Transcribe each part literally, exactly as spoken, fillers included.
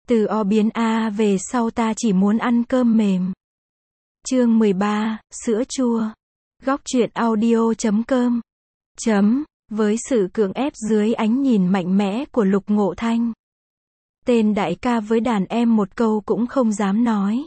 Từ O biến A về sau ta chỉ muốn ăn cơm mềm. Chương mười ba, sữa chua. Góc truyện audio chấm com. Chấm, với sự cưỡng ép dưới ánh nhìn mạnh mẽ của Lục Ngộ Thanh. Tên đại ca với đàn em một câu cũng không dám nói.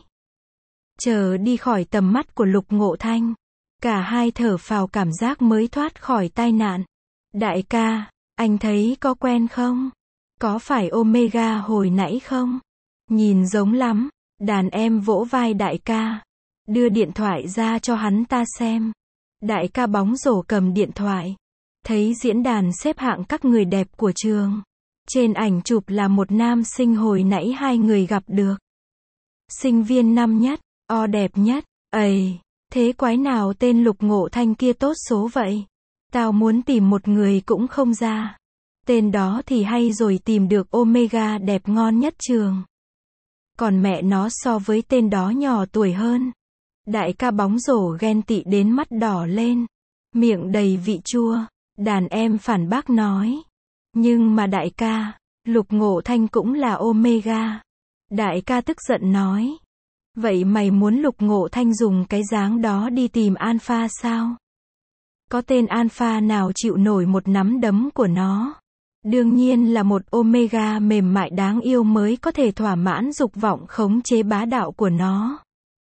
Chờ đi khỏi tầm mắt của Lục Ngộ Thanh. Cả hai thở phào cảm giác mới thoát khỏi tai nạn. Đại ca, anh thấy có quen không? Có phải Omega hồi nãy không? Nhìn giống lắm. Đàn em vỗ vai đại ca. Đưa điện thoại ra cho hắn ta xem. Đại ca bóng rổ cầm điện thoại. Thấy diễn đàn xếp hạng các người đẹp của trường. Trên ảnh chụp là một nam sinh hồi nãy hai người gặp được. Sinh viên năm nhất, O đẹp nhất. Ầy, thế quái nào tên Lục Ngộ Thanh kia tốt số vậy? Tao muốn tìm một người cũng không ra. Tên đó thì hay rồi, tìm được Omega đẹp ngon nhất trường. Còn mẹ nó so với tên đó nhỏ tuổi hơn. Đại ca bóng rổ ghen tị đến mắt đỏ lên. Miệng đầy vị chua. Đàn em phản bác nói. Nhưng mà đại ca, Lục Ngộ Thanh cũng là Omega. Đại ca tức giận nói. Vậy mày muốn Lục Ngộ Thanh dùng cái dáng đó đi tìm Alpha sao? Có tên Alpha nào chịu nổi một nắm đấm của nó? Đương nhiên là một Omega mềm mại đáng yêu mới có thể thỏa mãn dục vọng khống chế bá đạo của nó.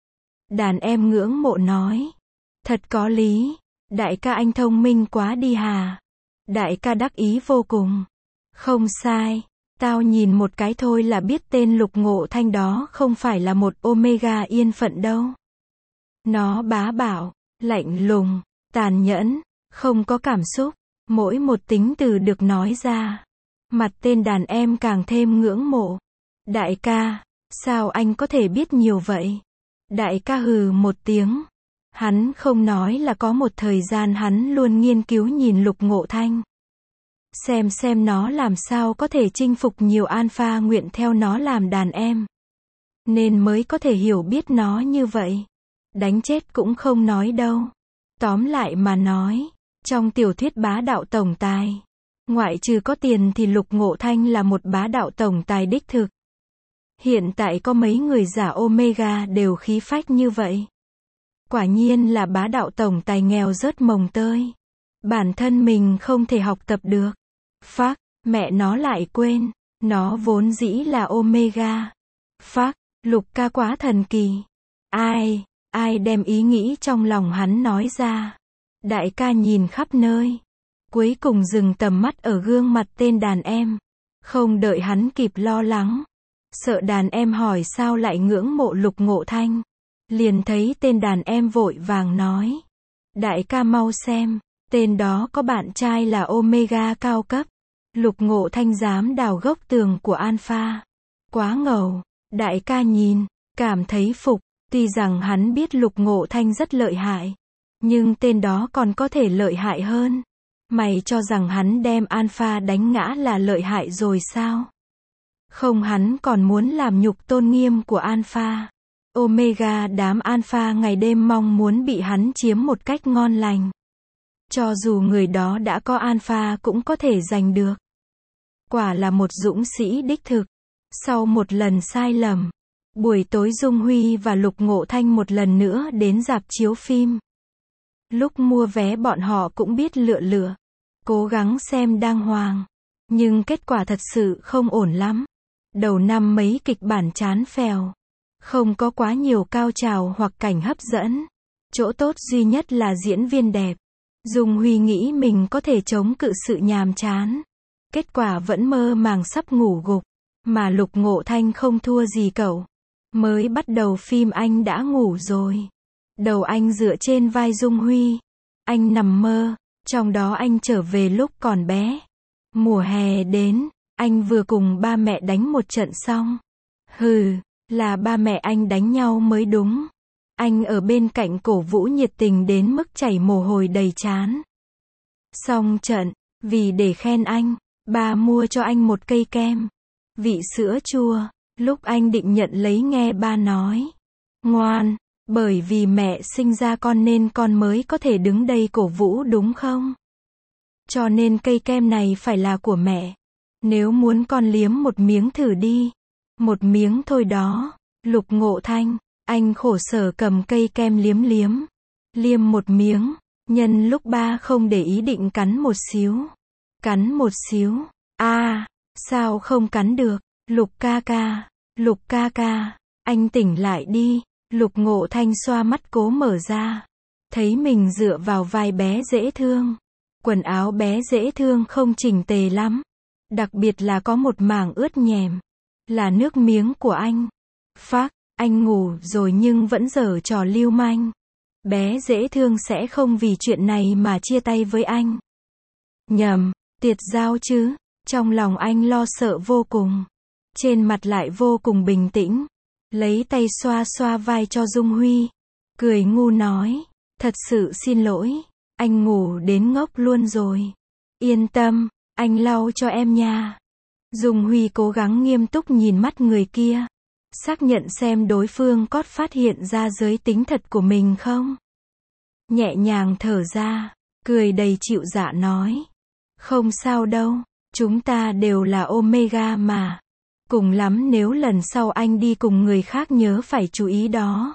Đàn em ngưỡng mộ nói. Thật có lý. Đại ca anh thông minh quá đi hà. Đại ca đắc ý vô cùng. Không sai. Tao nhìn một cái thôi là biết tên Lục Ngộ Thanh đó không phải là một Omega yên phận đâu. Nó bá đạo, lạnh lùng, tàn nhẫn, không có cảm xúc. Mỗi một tính từ được nói ra. Mặt tên đàn em càng thêm ngưỡng mộ. Đại ca, sao anh có thể biết nhiều vậy? Đại ca hừ một tiếng. Hắn không nói là có một thời gian hắn luôn nghiên cứu nhìn Lục Ngộ Thanh. Xem xem nó làm sao có thể chinh phục nhiều alpha nguyện theo nó làm đàn em. Nên mới có thể hiểu biết nó như vậy. Đánh chết cũng không nói đâu. Tóm lại mà nói. Trong tiểu thuyết bá đạo tổng tài. Ngoại trừ có tiền thì Lục Ngộ Thanh là một bá đạo tổng tài đích thực. Hiện tại có mấy người giả Omega đều khí phách như vậy. Quả nhiên là bá đạo tổng tài nghèo rớt mồng tơi. Bản thân mình không thể học tập được. Phác, mẹ nó lại quên. Nó vốn dĩ là Omega. Phác, Lục ca quá thần kỳ. Ai, ai đem ý nghĩ trong lòng hắn nói ra. Đại ca nhìn khắp nơi. Cuối cùng dừng tầm mắt ở gương mặt tên đàn em. Không đợi hắn kịp lo lắng. Sợ đàn em hỏi sao lại ngưỡng mộ Lục Ngộ Thanh. Liền thấy tên đàn em vội vàng nói. Đại ca mau xem. Tên đó có bạn trai là Omega cao cấp. Lục Ngộ Thanh dám đào gốc tường của Alpha. Quá ngầu. Đại ca nhìn. Cảm thấy phục. Tuy rằng hắn biết Lục Ngộ Thanh rất lợi hại. Nhưng tên đó còn có thể lợi hại hơn. Mày cho rằng hắn đem Alpha đánh ngã là lợi hại rồi sao? Không, hắn còn muốn làm nhục tôn nghiêm của Alpha. Omega đám Alpha ngày đêm mong muốn bị hắn chiếm một cách ngon lành. Cho dù người đó đã có Alpha cũng có thể giành được. Quả là một dũng sĩ đích thực. Sau một lần sai lầm, buổi tối Dung Huy và Lục Ngộ Thanh một lần nữa đến rạp chiếu phim. Lúc mua vé bọn họ cũng biết lựa lựa. Cố gắng xem đàng hoàng. Nhưng kết quả thật sự không ổn lắm. Đầu năm mấy kịch bản chán phèo. Không có quá nhiều cao trào hoặc cảnh hấp dẫn. Chỗ tốt duy nhất là diễn viên đẹp. Dung Huy nghĩ mình có thể chống cự sự nhàm chán. Kết quả vẫn mơ màng sắp ngủ gục. Mà Lục Ngộ Thanh không thua gì cậu. Mới bắt đầu phim anh đã ngủ rồi. Đầu anh dựa trên vai Dung Huy. Anh nằm mơ. Trong đó anh trở về lúc còn bé. Mùa hè đến. Anh vừa cùng ba mẹ đánh một trận xong. Hừ, là ba mẹ anh đánh nhau mới đúng. Anh ở bên cạnh cổ vũ nhiệt tình đến mức chảy mồ hôi đầy trán. Xong trận, vì để khen anh, ba mua cho anh một cây kem. Vị sữa chua. Lúc anh định nhận lấy nghe ba nói. Ngoan. Bởi vì mẹ sinh ra con nên con mới có thể đứng đây cổ vũ đúng không? Cho nên cây kem này phải là của mẹ. Nếu muốn con liếm một miếng thử đi. Một miếng thôi đó. Lục Ngộ Thanh, anh khổ sở cầm cây kem liếm liếm. Liêm một miếng, nhân lúc ba không để ý định cắn một xíu. Cắn một xíu, a à, sao không cắn được, Lục ca ca, Lục ca ca, anh tỉnh lại đi. Lục Ngộ Thanh xoa mắt cố mở ra. Thấy mình dựa vào vai bé dễ thương. Quần áo bé dễ thương không chỉnh tề lắm. Đặc biệt là có một mảng ướt nhèm. Là nước miếng của anh. Phác, anh ngủ rồi nhưng vẫn giở trò lưu manh. Bé dễ thương sẽ không vì chuyện này mà chia tay với anh. Nhầm, tiệt giao chứ. Trong lòng anh lo sợ vô cùng. Trên mặt lại vô cùng bình tĩnh. Lấy tay xoa xoa vai cho Dung Huy. Cười ngu nói. Thật sự xin lỗi. Anh ngủ đến ngốc luôn rồi. Yên tâm, anh lau cho em nha. Dung Huy cố gắng nghiêm túc nhìn mắt người kia. Xác nhận xem đối phương có phát hiện ra giới tính thật của mình không. Nhẹ nhàng thở ra. Cười đầy chịu dạ nói. Không sao đâu. Chúng ta đều là Omega mà. Cùng lắm nếu lần sau anh đi cùng người khác nhớ phải chú ý đó.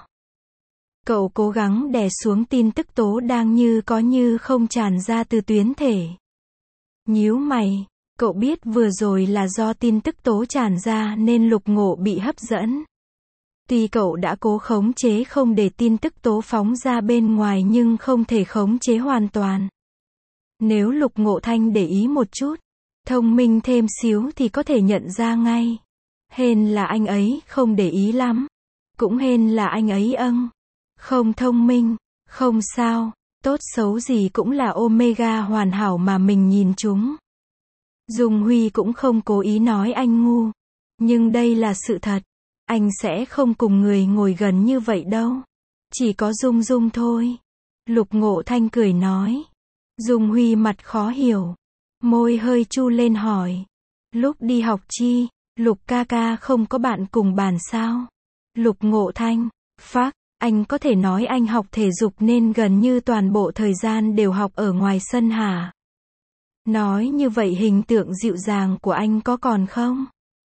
Cậu cố gắng đè xuống tin tức tố đang như có như không tràn ra từ tuyến thể. Nhíu mày, cậu biết vừa rồi là do tin tức tố tràn ra nên Lục Ngộ bị hấp dẫn. Tuy cậu đã cố khống chế không để tin tức tố phóng ra bên ngoài nhưng không thể khống chế hoàn toàn. Nếu Lục Ngộ Thanh để ý một chút, thông minh thêm xíu thì có thể nhận ra ngay. Hên là anh ấy không để ý lắm. Cũng hên là anh ấy âng. Không thông minh, không sao, tốt xấu gì cũng là Omega hoàn hảo mà mình nhìn chúng. Dung Huy cũng không cố ý nói anh ngu. Nhưng đây là sự thật. Anh sẽ không cùng người ngồi gần như vậy đâu. Chỉ có Dung Dung thôi. Lục Ngộ Thanh cười nói. Dung Huy mặt khó hiểu. Môi hơi chu lên hỏi. Lúc đi học chi, Lục ca ca không có bạn cùng bàn sao? Lục Ngộ Thanh, phác, anh có thể nói anh học thể dục nên gần như toàn bộ thời gian đều học ở ngoài sân hả? Nói như vậy hình tượng dịu dàng của anh có còn không?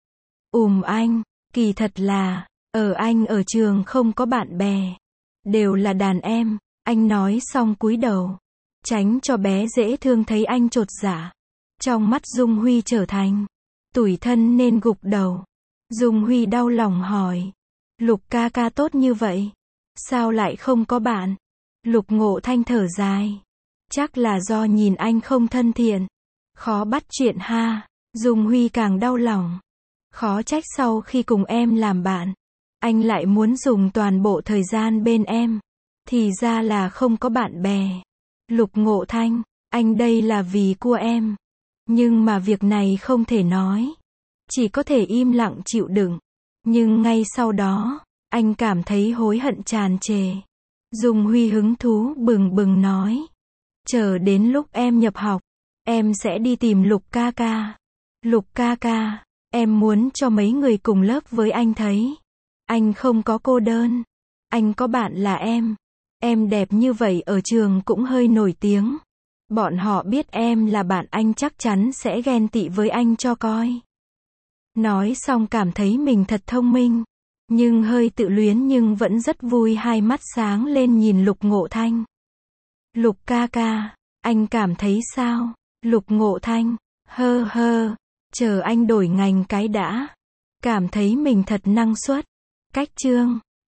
Ùm anh, kỳ thật là, ở anh ở trường không có bạn bè. Đều là đàn em, anh nói xong cúi đầu. Tránh cho bé dễ thương thấy anh chột dạ. Trong mắt Dung Huy trở thành tủi thân nên gục đầu. Dung Huy đau lòng hỏi. Lục ca ca tốt như vậy. Sao lại không có bạn? Lục Ngộ Thanh thở dài. Chắc là do nhìn anh không thân thiện. Khó bắt chuyện ha. Dung Huy càng đau lòng. Khó trách sau khi cùng em làm bạn. Anh lại muốn dùng toàn bộ thời gian bên em. Thì ra là không có bạn bè. Lục Ngộ Thanh, anh đây là vì cua em. Nhưng mà việc này không thể nói. Chỉ có thể im lặng chịu đựng. Nhưng ngay sau đó, anh cảm thấy hối hận tràn trề. Dung Huy hứng thú bừng bừng nói. Chờ đến lúc em nhập học, em sẽ đi tìm Lục ca ca. Lục ca ca, em muốn cho mấy người cùng lớp với anh thấy. Anh không có cô đơn. Anh có bạn là em. Em đẹp như vậy ở trường cũng hơi nổi tiếng. Bọn họ biết em là bạn anh chắc chắn sẽ ghen tị với anh cho coi. Nói xong cảm thấy mình thật thông minh. Nhưng hơi tự luyến nhưng vẫn rất vui, hai mắt sáng lên nhìn Lục Ngộ Thanh. Lục ca ca, anh cảm thấy sao? Lục Ngộ Thanh, hơ hơ, chờ anh đổi ngành cái đã. Cảm thấy mình thật năng suất. Cách chương